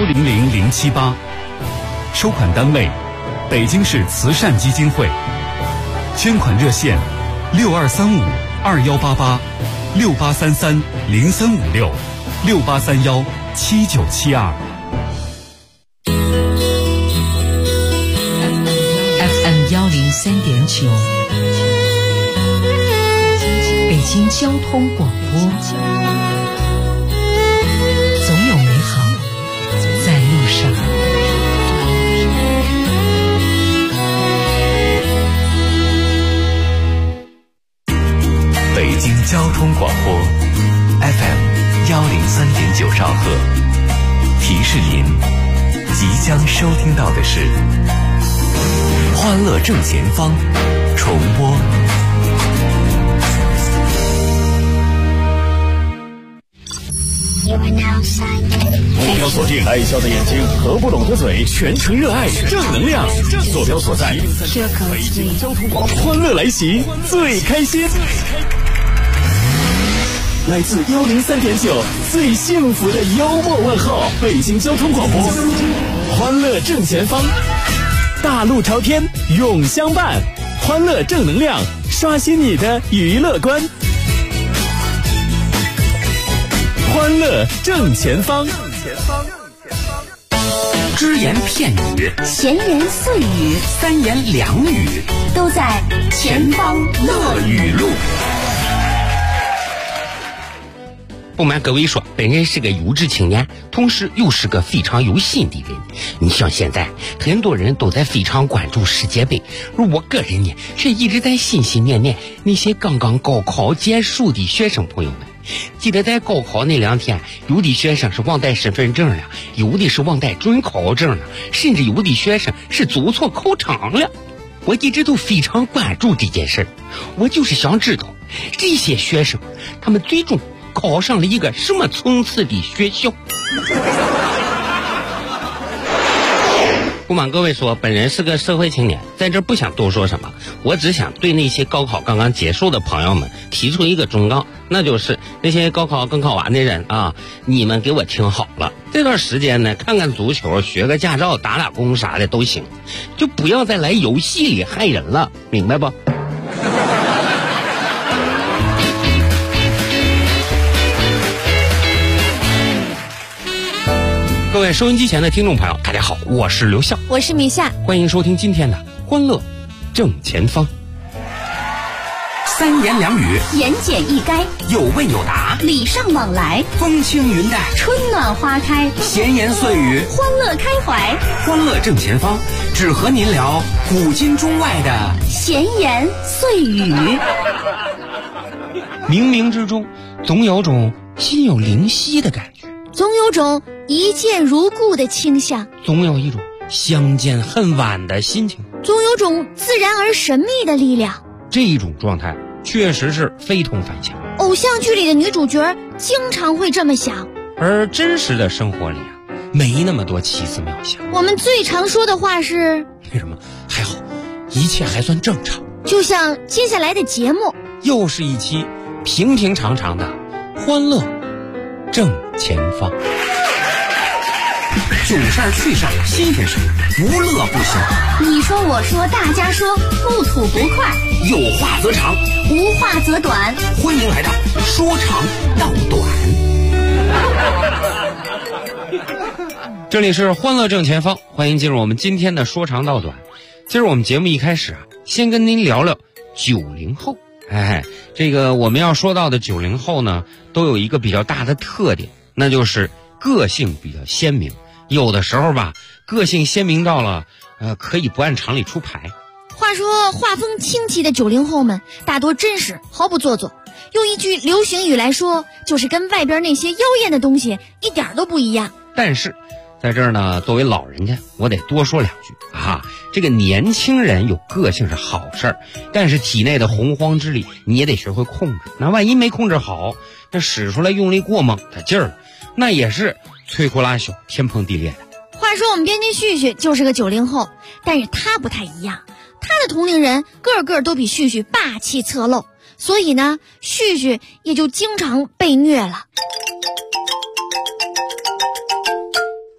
1000078，收款单位北京市慈善基金会，捐款热线6235-2833-0356-6831-7972。 FM103.9，北京交通广播，总有美好在路上。 北京交通广播 FM103.9兆赫，提示您即将收听到的是欢乐正前方重播。 目标锁定，爱笑的眼睛，合不拢的嘴，全程热爱，正能量。坐标所在，北京交通广播，欢乐来袭，最开心。来自103.9，最幸福的幽默问候，北京交通广播，欢乐正前方，大路朝天，永相伴，欢乐正能量，刷新你的娱乐观。欢乐正前方， 只言片语， 闲言碎语， 三言两语， 都在前方乐语录。 不瞒各位说，本人是个优质青年，同时又是个非常有心的人。你像现在很多人都在非常关注世界杯，而我个人呢，却一直在心心念念那些刚刚高考结束的学生朋友们。记得在高考那2天，有的学生是忘带身份证了，有的是忘带准考证了，甚至有的学生是走错考场了。我一直都非常关注这件事，我就是想知道这些学生他们最终考上了一个什么层次的学校。不瞒各位说，本人是个社会青年，在这不想多说什么，我只想对那些高考刚刚结束的朋友们提出一个忠告，那就是那些高考刚考完的人啊，你们给我听好了，这段时间呢，看看足球，学个驾照，打打工啥的都行，就不要再来游戏里害人了，明白不？各位收音机前的听众朋友，大家好，我是刘笑， 我是米夏， 欢迎收听今天的欢乐正前方。 三言两语， 言简意赅， 有问有答， 礼尚往来， 风轻云淡， 春暖花开， 闲言碎语， 欢乐开怀。 欢乐正前方，只和您聊古今中外的闲言碎语。 冥冥之中总有种心有灵犀的感觉， 总有种一见如故的倾向， 总有一种相见恨晚的心情， 总有种自然而神秘的力量。 这一种状态确实是非同凡响， 偶像剧里的女主角经常会这么想， 而真实的生活里啊，没那么多奇思妙想。 我们最常说的话是为什么？还好，一切还算正常。 就像接下来的节目， 又是一期平平常常的欢乐正前方。 囧事儿趣事儿新鲜事儿，无乐不休。 你说我说大家说，不吐不快， 有话则长， 无话则短。 欢迎来到说长道短。 这里是欢乐正前方，欢迎进入我们今天的说长道短。今儿我们节目一开始啊，先跟您聊聊90后。这个我们要说到的90后呢，都有一个比较大的特点，那就是个性比较鲜明。有的时候吧，个性鲜明到了可以不按常理出牌。 话说画风清奇的90后们大多真实，毫不做作。用一句流行语来说，就是跟外边那些妖艳的东西一点都不一样。 但是在这儿呢，作为老人家，我得多说两句啊。这个年轻人有个性是好事儿，但是体内的洪荒之力你也得学会控制。那万一没控制好，那使出来用力过猛的劲儿了，那也是摧枯拉朽、天崩地裂的。 话说我们编辑旭旭就是个90后，但是他不太一样，他的同龄人个个都比旭旭霸气侧漏，所以呢，旭旭也就经常被虐了。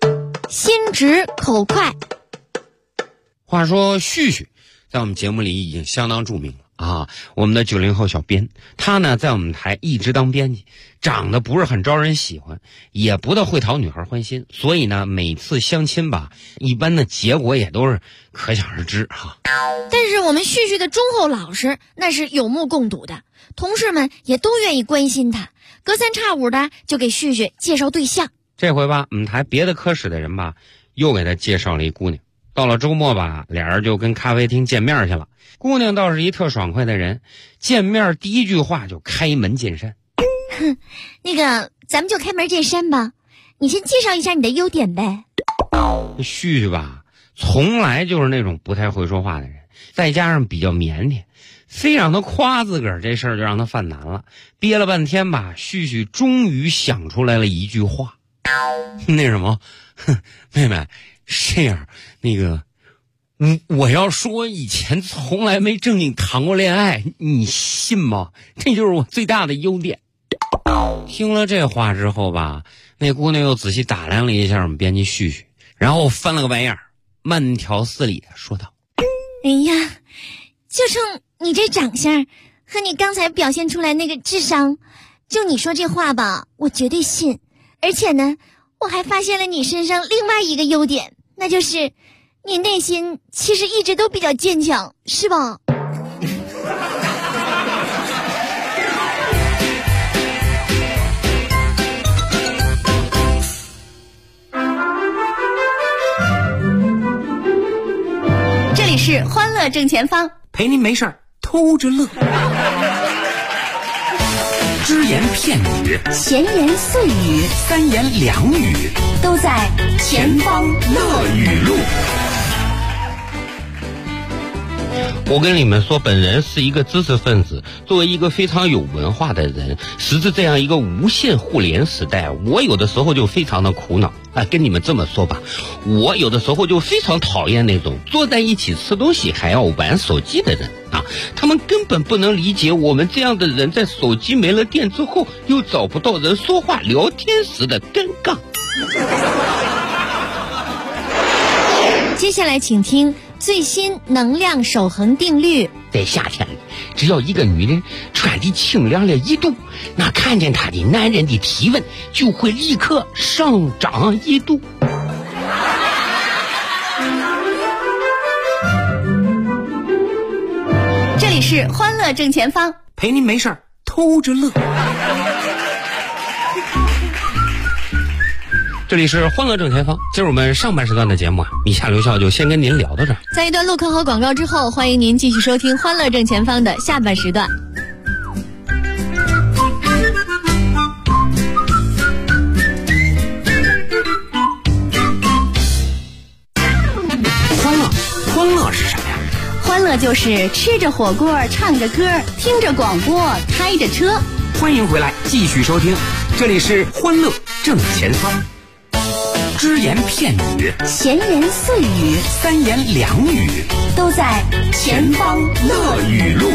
心直口快。 话说旭旭在我们节目里已经相当著名了啊，我们的90后小编，他呢在我们台一直当编辑，长得不是很招人喜欢，也不大会讨女孩欢心，所以呢每次相亲吧，一般的结果也都是可想而知哈。 但是我们旭旭的忠厚老实那是有目共睹的，同事们也都愿意关心他，隔三差五的就给旭旭介绍对象。 这回吧，我们台别的科室的人吧又给他介绍了一姑娘。到了周末吧，俩人就跟咖啡厅见面去了。姑娘倒是一特爽快的人，见面第一句话就开门见山。 那个咱们就开门见山吧，你先介绍一下你的优点呗。 旭旭吧从来就是那种不太会说话的人，再加上比较腼腆，非让他夸自个儿这事儿就让他犯难了。憋了半天吧，旭旭终于想出来了一句话。那什么，妹妹，是这样，那个我要说以前从来没正经谈过恋爱，你信吗？这就是我最大的优点。听了这话之后吧，那姑娘又仔细打量了一下我们编辑旭旭，然后翻了个白眼儿，慢条斯理的说道： 哎呀，就冲你这长相和你刚才表现出来那个智商，就你说这话吧，我绝对信。而且呢，我还发现了你身上另外一个优点，那就是你内心其实一直都比较坚强，是吧？这里是欢乐正前方， 陪您没事儿偷着乐。只言片语， 闲言碎语， 三言两语， 都在前方乐语录。 我跟你们说，本人是一个知识分子，作为一个非常有文化的人，时至这样一个无线互联时代，我有的时候就非常的苦恼啊。跟你们这么说吧，我有的时候就非常讨厌那种坐在一起吃东西还要玩手机的人啊，他们根本不能理解我们这样的人在手机没了电之后又找不到人说话聊天时的尴尬。 接下来请听最新能量守恒定律。 在夏天里，只要一个女人穿的清凉了1度，那看见她的男人的体温就会立刻上涨1度。 这里是欢乐正前方， 陪您没事儿偷着乐。 这里是欢乐正前方，今儿我们上半时段的节目啊，米夏刘笑就先跟您聊到这儿。 在一段录课和广告之后，欢迎您继续收听欢乐正前方的下半时段。 欢乐是什么呀？ 欢乐就是吃着火锅，唱着歌，听着广播，开着车。 欢迎回来，继续收听，这里是欢乐正前方。只言片语， 闲言碎语， 三言两语， 都在前方乐语录。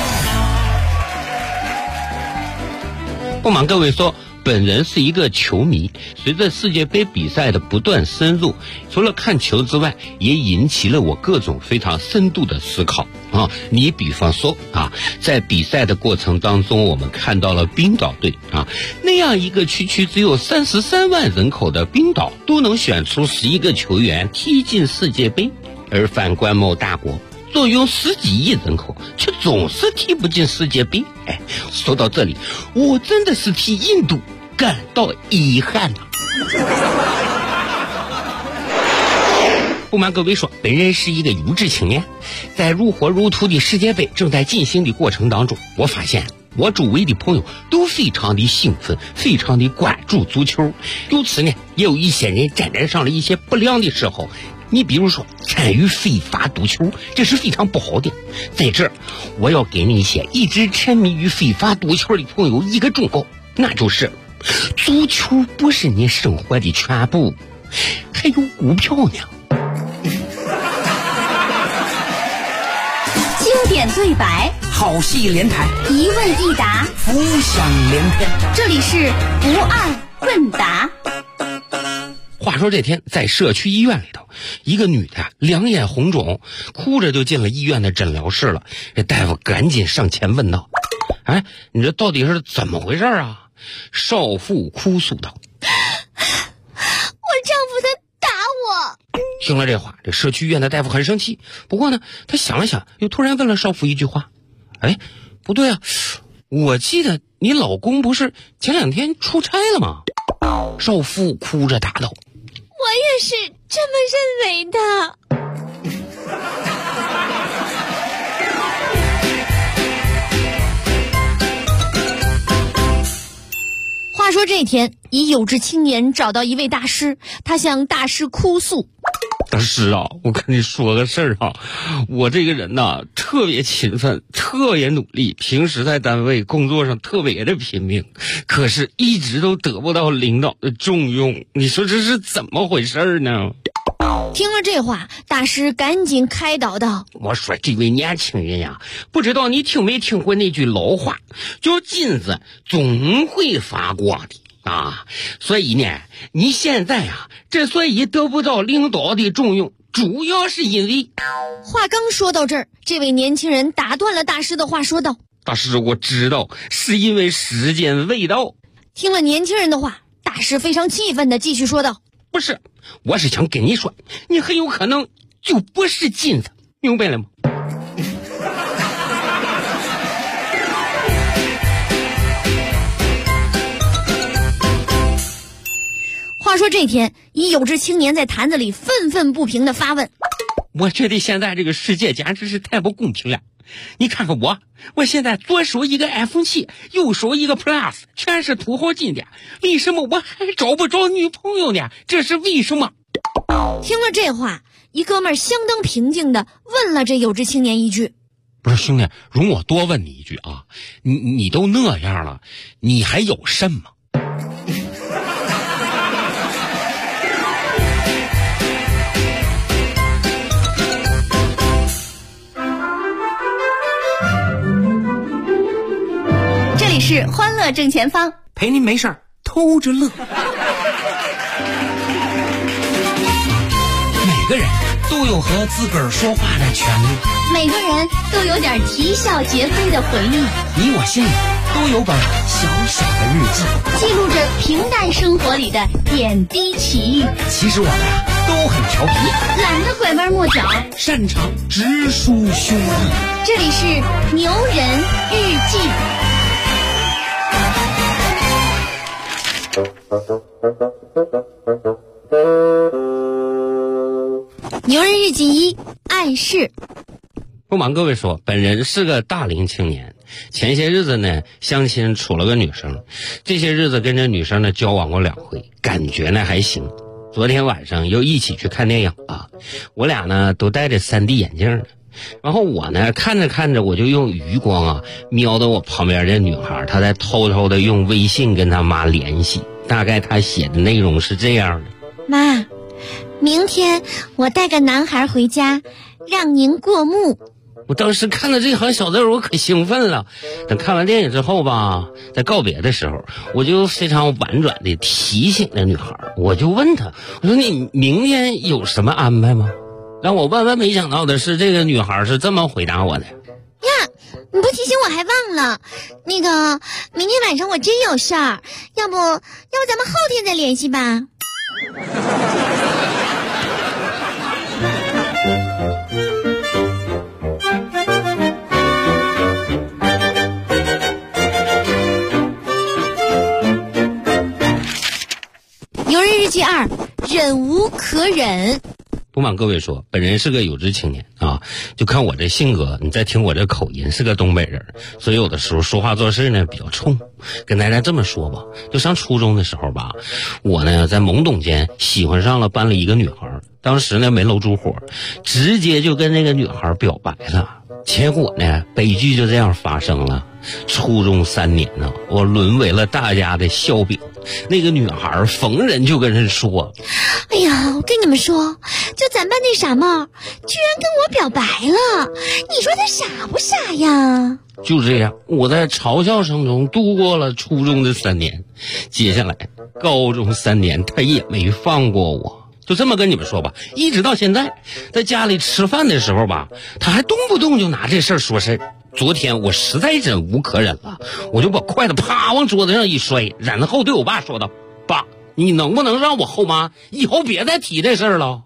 不瞒各位说，本人是一个球迷，随着世界杯比赛的不断深入，除了看球之外，也引起了我各种非常深度的思考啊。你比方说啊，在比赛的过程当中，我们看到了冰岛队啊，那样一个区只有33万人口的冰岛，都能选出11个球员踢进世界杯，而反观某大国，坐拥10几亿人口，却总是踢不进世界杯。哎，说到这里，我真的是替印度感到遗憾呐。不瞒各位说，本人是一个有志青年，在如火如荼的世界杯正在进行的过程当中，我发现我周围的朋友都非常的兴奋，非常的关注足球，由此呢，也有一些人沾染上了一些不良的嗜好。你比如说参与非法赌球，这是非常不好的。在这儿，我要给那些一直沉迷于非法赌球的朋友一个忠告，那就是足球不是你生活的全部，还有股票呢。 经典对白， 好戏连台， 一问一答， 浮想联翩。 这里是不二问答。 话说这天在社区医院里头，一个女的两眼红肿，哭着就进了医院的诊疗室了。这大夫赶紧上前问道：“哎，你这到底是怎么回事啊？”少妇哭诉道：“ 我丈夫他打我。” 听了这话，这社区医院的大夫很生气。不过呢，他想了想，又突然问了少妇一句话：“哎，不对啊，我记得你老公不是前2天出差了吗？”少妇哭着答道：“ 我也是这么认为的。”话说这天，一有志青年找到一位大师，他向大师哭诉：“ 大师啊，我跟你说个事儿啊，我这个人呐，特别勤奋，特别努力，平时在单位工作上特别的拼命，可是一直都得不到领导的重用，你说这是怎么回事呢？” 听了这话，大师赶紧开导道：“ 我说这位年轻人呀，不知道你听没听过那句老话，叫金子总会发光的啊。所以呢，你现在呀，之所以得不到领导的重用，主要是因为……” 话刚说到这儿，这位年轻人打断了大师的话，说道：“ 大师，我知道是因为时间未到。” 听了年轻人的话，大师非常气愤地继续说道：“ 不是，我是想跟你说，你很有可能就不是金子，明白了吗？” 话说这天，一有志青年在坛子里愤愤不平地发问：“ 我觉得现在这个世界简直是太不公平了。你看看我现在左手一个 iPhone 7，右手一个 Plus， 全是土豪金的，为什么我还找不着女朋友呢？这是为什么？” 听了这话，一哥们儿相当平静地问了这有志青年一句：“ 不是兄弟，容我多问你一句啊，你都那样了，你还有肾吗？” 这里是欢乐正前方， 陪您没事儿偷着乐。 每个人都有和自个儿说话的权利， 每个人都有点啼笑皆非的回忆， 你我心里都有本小小的日记， 记录着平淡生活里的点滴奇遇。 其实我们都很调皮， 懒得拐弯抹角， 擅长直抒胸臆。 这里是牛人日记。牛人日记1：暗示。 不瞒各位说，本人是个大龄青年，前些日子呢相亲处了个女生，这些日子跟这女生呢交往过2回，感觉呢还行。昨天晚上又一起去看电影啊，我俩呢都戴着3D 眼镜呢。然后我呢看着看着，我就用余光啊瞄到我旁边这女孩，她在偷偷的用微信跟她妈联系，大概她写的内容是这样的： 妈，明天我带个男孩回家，让您过目。 我当时看到这行小字我可兴奋了。等看完电影之后吧，在告别的时候，我就非常婉转的提醒那女孩，我就问她，我说你明天有什么安排吗？让我万万没想到的是，这个女孩是这么回答我的： 呀，你不提醒我还忘了，那个明天晚上我真有事儿，要不咱们后天再联系吧。牛人日记2：忍无可忍。 不瞒各位说，本人是个有志青年啊，就看我这性格，你再听我这口音，是个东北人，所以有的时候说话做事呢比较冲。跟大家这么说吧，就上初中的时候吧，我呢在懵懂间喜欢上了班里一个女孩，当时呢没搂住火，直接就跟那个女孩表白了。结果呢悲剧就这样发生了。初中3年呢，我沦为了大家的笑柄。那个女孩逢人就跟人说： 哎呀，我跟你们说， 就咱班那傻帽居然跟我表白了，你说他傻不傻呀？ 就这样，我在嘲笑声中度过了初中的3年，接下来高中3年他也没放过我。就这么跟你们说吧，一直到现在，在家里吃饭的时候吧，他还动不动就拿这事儿说事儿。昨天我实在忍无可忍了，我就把筷子啪往桌子上一摔，然后对我爸说道：“爸，你能不能让我后妈以后别再提这事儿了？”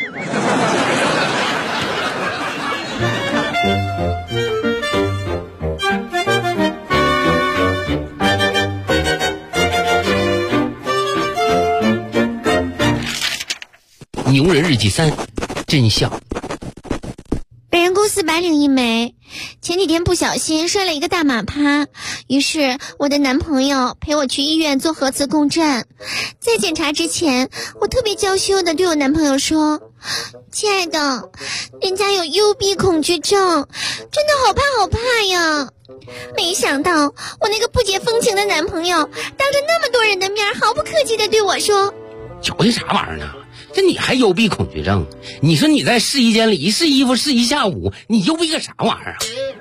牛人日记3，真相。 被人公司白领一枚，前几天不小心摔了一个大马趴，于是我的男朋友陪我去医院做核磁共振。在检查之前，我特别娇羞地对我男朋友说：“亲爱的，人家有幽闭恐惧症，真的好怕好怕呀。”没想到我那个不解风情的男朋友当着那么多人的面毫不客气地对我说：“ 瞧这啥玩意儿呢？这你还幽闭恐惧症？你说你在试衣间里一试衣服试一下午，你幽闭个啥玩意儿啊？”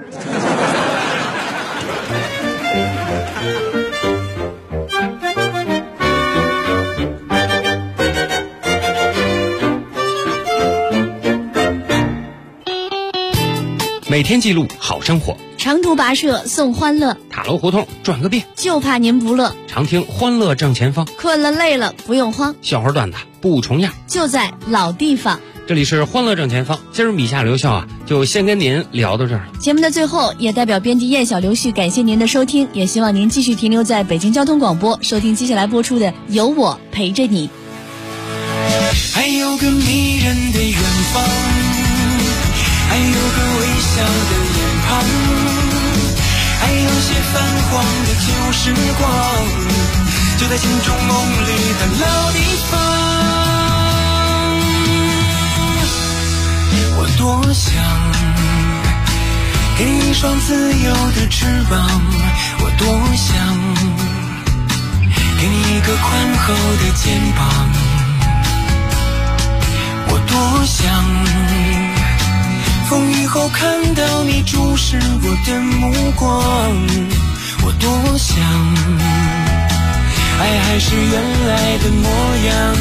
每天记录好生活， 长途跋涉送欢乐， 塔楼胡同转个遍， 就怕您不乐。 常听欢乐正前方， 困了累了不用慌， 笑话段子不重样， 就在老地方。 这里是欢乐正前方，今儿米夏留校啊，就先跟您聊到这儿。 节目的最后，也代表编辑叶小刘旭感谢您的收听，也希望您继续停留在北京交通广播，收听接下来播出的《有我陪着你》。 还有个迷人的远方，还有个微笑的脸庞，还有些泛黄的旧时光，就在心中梦里的老地方。我多想给你一双自由的翅膀，我多想给你一个宽厚的肩膀，我多想风雨后看到你注视我的目光，我多想爱还是原来的模样，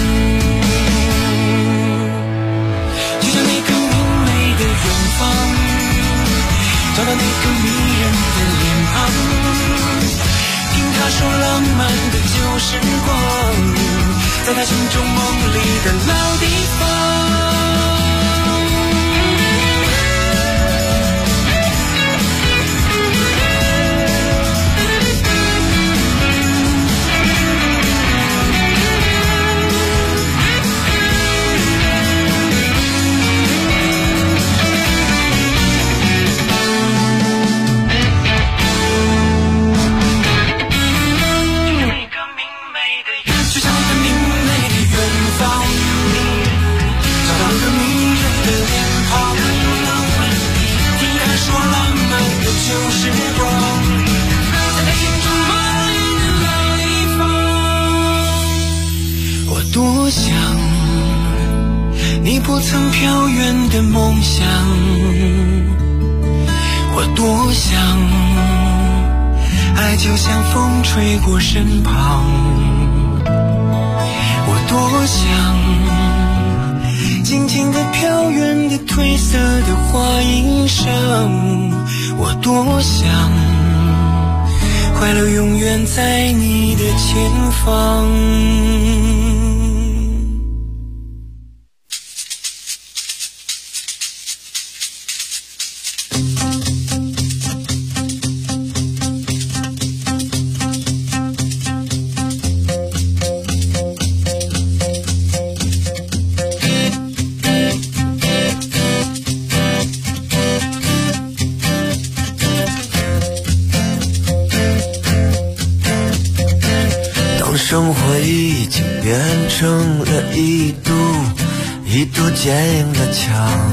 就像那个明媚的远方，找到那个迷人的脸庞，听他说浪漫的旧时光，在他心中梦里的老地方。多想你不曾飘远的梦想，我多想爱就像风吹过身旁，我多想静静地飘远的褪色的花衣裳，我多想快乐永远在你的前方。生活已经变成了一堵坚硬的墙，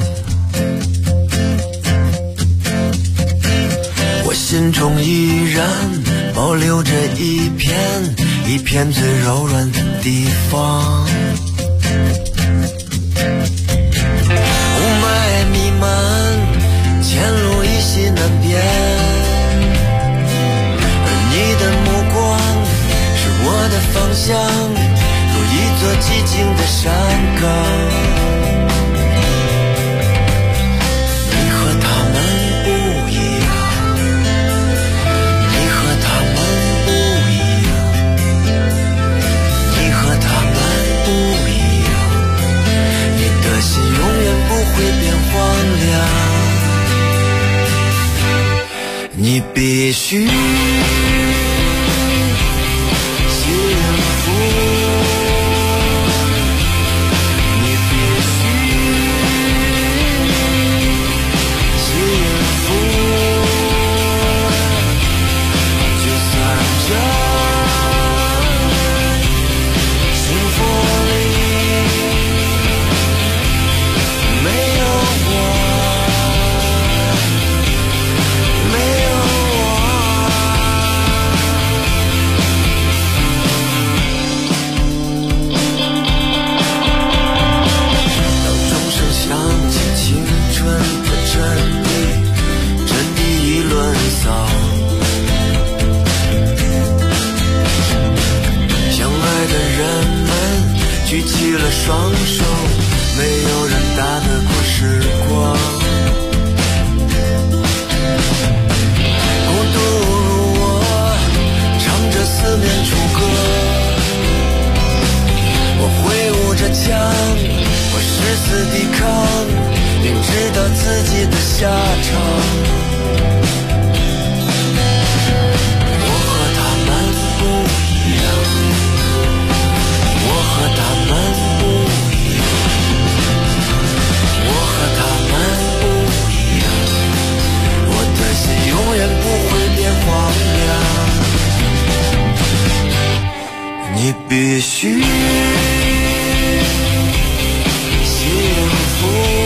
我心中依然保留着一片最柔软的地方。 荒凉。你必须双手，没有人打得过时光。孤独如我，唱着四面楚歌。我挥舞着枪，我誓死抵抗，并知道自己的下场。我和他们不一样，我和他们永远不会变荒凉。你必须幸福。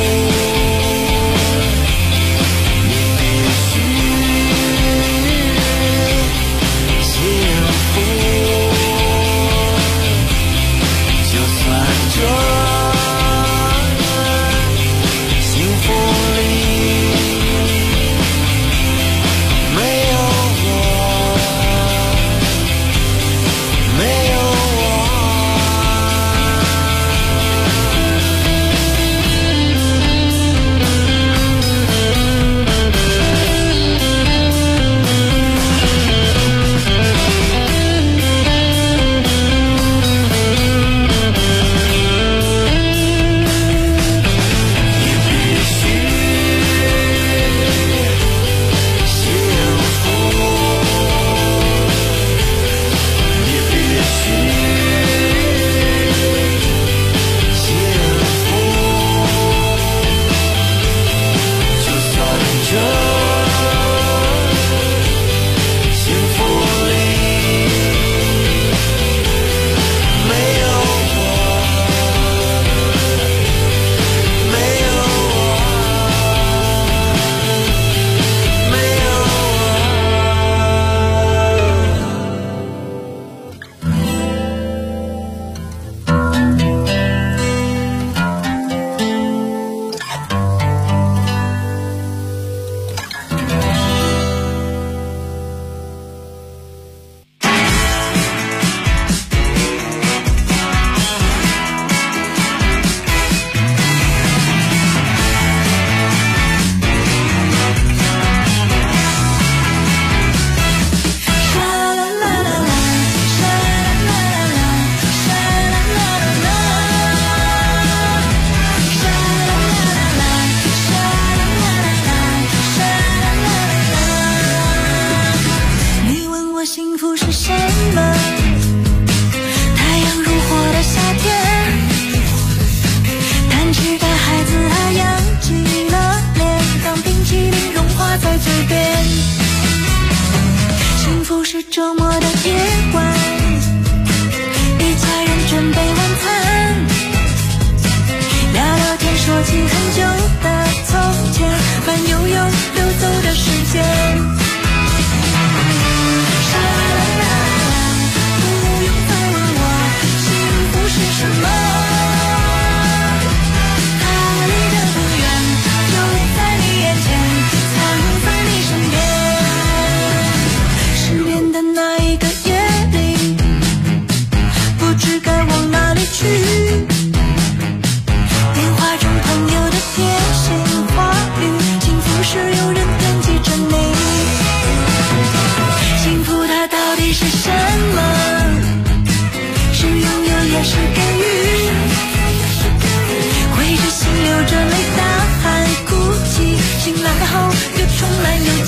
那一个夜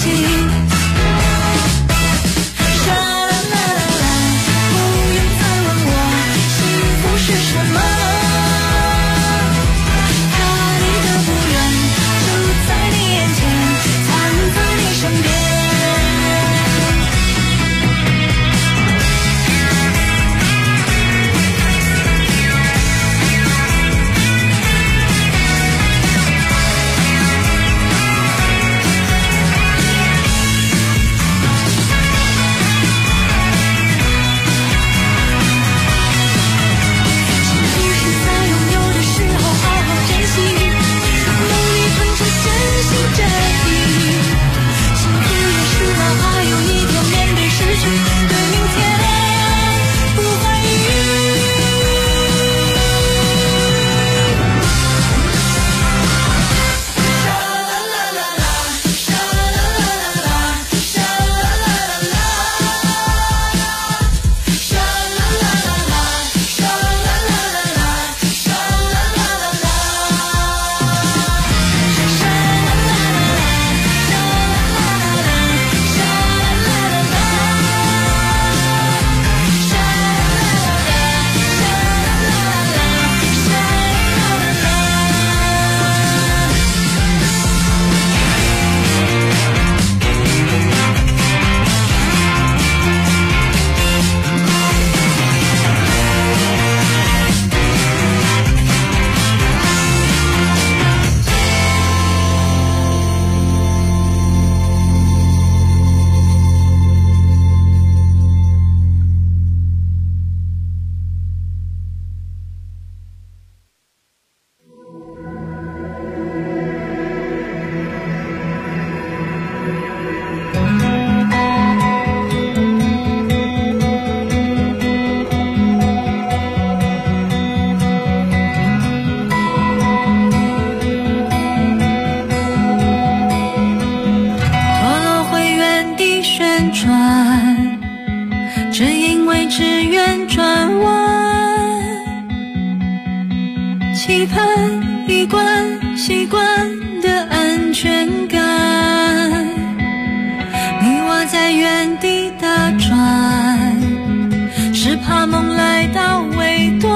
期盼一贯习惯的安全感，你我在原地打转，是怕梦来到尾端，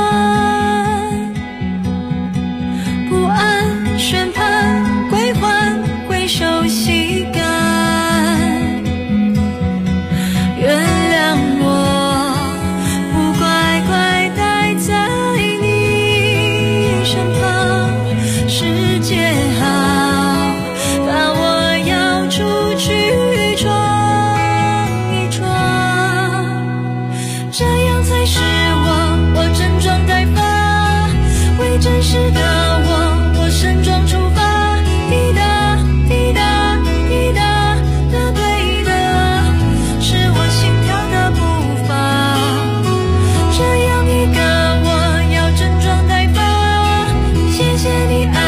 不安宣判归还归熟悉感，原谅我不乖乖待在你身旁，世界好大，我要出去闯一闯，这样才是我整装待发，为真实的我盛装出发，滴答滴答滴答的对的是我心跳的步伐，这样一个我要整装待发，谢谢你爱